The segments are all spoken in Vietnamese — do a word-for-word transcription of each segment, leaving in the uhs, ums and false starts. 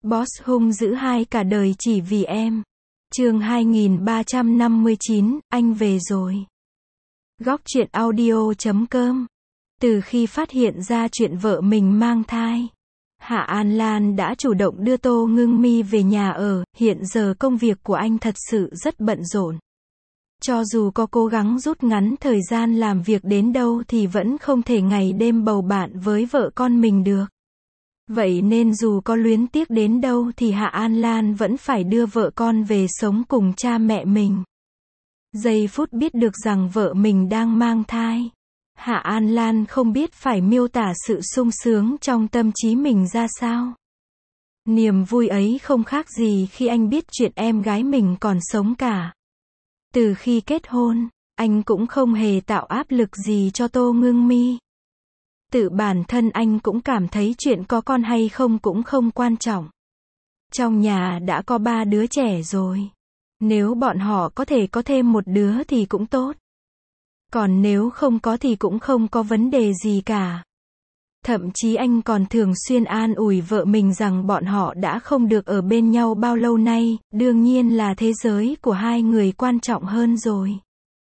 Boss hung dữ hai cả đời chỉ vì em. Chương hai nghìn ba trăm năm mươi chín, anh về rồi. Góc truyện audio chấm com. Từ khi phát hiện ra chuyện vợ mình mang thai, Hạ An Lan đã chủ động đưa Tô Ngưng Mi về nhà ở. Hiện giờ công việc của anh thật sự rất bận rộn. Cho dù có cố gắng rút ngắn thời gian làm việc đến đâu thì vẫn không thể ngày đêm bầu bạn với vợ con mình được. Vậy nên dù có luyến tiếc đến đâu thì Hạ An Lan vẫn phải đưa vợ con về sống cùng cha mẹ mình. Giây phút biết được rằng vợ mình đang mang thai, Hạ An Lan không biết phải miêu tả sự sung sướng trong tâm trí mình ra sao. Niềm vui ấy không khác gì khi anh biết chuyện em gái mình còn sống cả. Từ khi kết hôn, anh cũng không hề tạo áp lực gì cho Tô Ngưng Mi. Tự bản thân anh cũng cảm thấy chuyện có con hay không cũng không quan trọng. Trong nhà đã có ba đứa trẻ rồi. Nếu bọn họ có thể có thêm một đứa thì cũng tốt. Còn nếu không có thì cũng không có vấn đề gì cả. Thậm chí anh còn thường xuyên an ủi vợ mình rằng bọn họ đã không được ở bên nhau bao lâu nay, đương nhiên là thế giới của hai người quan trọng hơn rồi.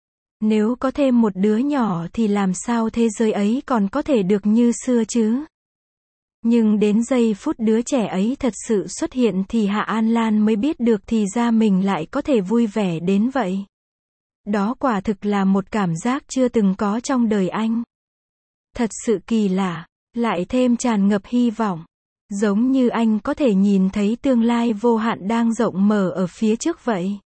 Nếu có thêm một đứa nhỏ thì làm sao thế giới ấy còn có thể được như xưa chứ? Nhưng đến giây phút đứa trẻ ấy thật sự xuất hiện thì Hạ An Lan mới biết được thì ra mình lại có thể vui vẻ đến vậy. Đó quả thực là một cảm giác chưa từng có trong đời anh. Thật sự kỳ lạ, lại thêm tràn ngập hy vọng. Giống như anh có thể nhìn thấy tương lai vô hạn đang rộng mở ở phía trước vậy.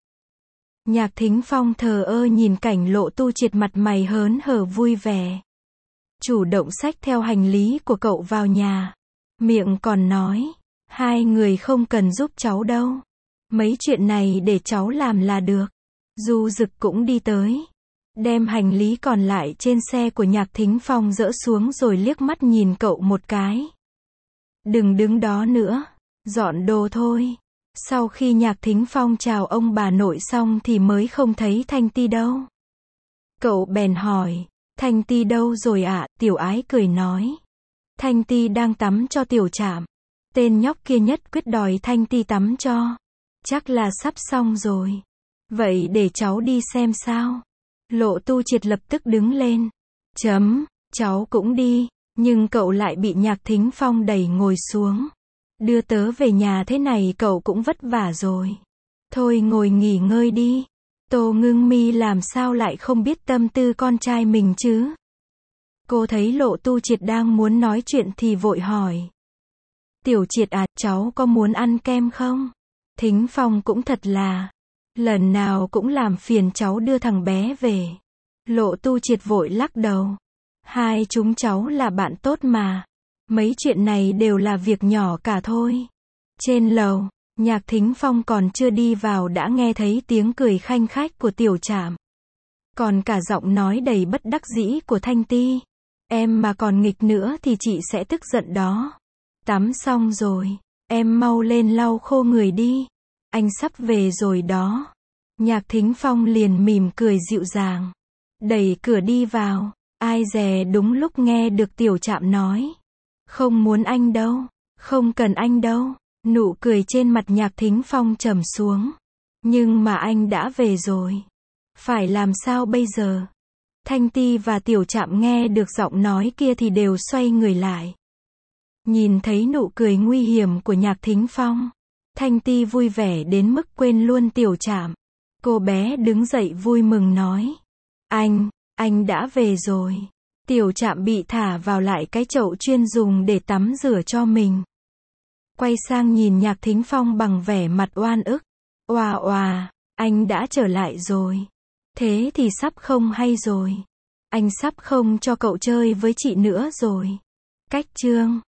Nhạc Thính Phong thờ ơ nhìn cảnh Lộ Tu Triệt mặt mày hớn hở vui vẻ. Chủ động xách theo hành lý của cậu vào nhà. Miệng còn nói, hai người không cần giúp cháu đâu. Mấy chuyện này để cháu làm là được. Du Dực cũng đi tới. Đem hành lý còn lại trên xe của Nhạc Thính Phong dỡ xuống rồi liếc mắt nhìn cậu một cái. Đừng đứng đó nữa, dọn đồ thôi. Sau khi Nhạc Thính Phong chào ông bà nội xong thì mới không thấy Thanh Ti đâu. Cậu bèn hỏi, Thanh Ti đâu rồi ạ? Tiểu Ái cười nói, Thanh Ti đang tắm cho Tiểu Trạm. Tên nhóc kia nhất quyết đòi Thanh Ti tắm cho. Chắc là sắp xong rồi. Vậy để cháu đi xem sao. Lộ Tu Triệt lập tức đứng lên. Chấm, cháu cũng đi. Nhưng cậu lại bị Nhạc Thính Phong đẩy ngồi xuống. Đưa tớ về nhà thế này cậu cũng vất vả rồi. Thôi ngồi nghỉ ngơi đi. Tô Ngưng Mi làm sao lại không biết tâm tư con trai mình chứ? Cô thấy Lộ Tu Triệt đang muốn nói chuyện thì vội hỏi. Tiểu Triệt à, cháu có muốn ăn kem không? Thính Phong cũng thật là, lần nào cũng làm phiền cháu đưa thằng bé về. Lộ Tu Triệt vội lắc đầu. Hai chúng cháu là bạn tốt mà. Mấy chuyện này đều là việc nhỏ cả thôi. Trên lầu, Nhạc Thính Phong còn chưa đi vào đã nghe thấy tiếng cười khanh khách của Tiểu Trạm. Còn cả giọng nói đầy bất đắc dĩ của Thanh Ti. Em mà còn nghịch nữa thì chị sẽ tức giận đó. Tắm xong rồi, em mau lên lau khô người đi. Anh sắp về rồi đó. Nhạc Thính Phong liền mỉm cười dịu dàng. Đẩy cửa đi vào. Ai dè đúng lúc nghe được Tiểu Trạm nói. Không muốn anh đâu. Không cần anh đâu. Nụ cười trên mặt Nhạc Thính Phong trầm xuống. Nhưng mà anh đã về rồi. Phải làm sao bây giờ? Thanh Ti và Tiểu Trạm nghe được giọng nói kia thì đều xoay người lại. Nhìn thấy nụ cười nguy hiểm của Nhạc Thính Phong, Thanh Ti vui vẻ đến mức quên luôn Tiểu Trạm. Cô bé đứng dậy vui mừng nói. Anh, anh đã về rồi. Tiểu Trạm bị thả vào lại cái chậu chuyên dùng để tắm rửa cho mình. Quay sang nhìn Nhạc Thính Phong bằng vẻ mặt oan ức. Oà oà, anh đã trở lại rồi. Thế thì sắp không hay rồi. Anh sắp không cho cậu chơi với chị nữa rồi. Cách chương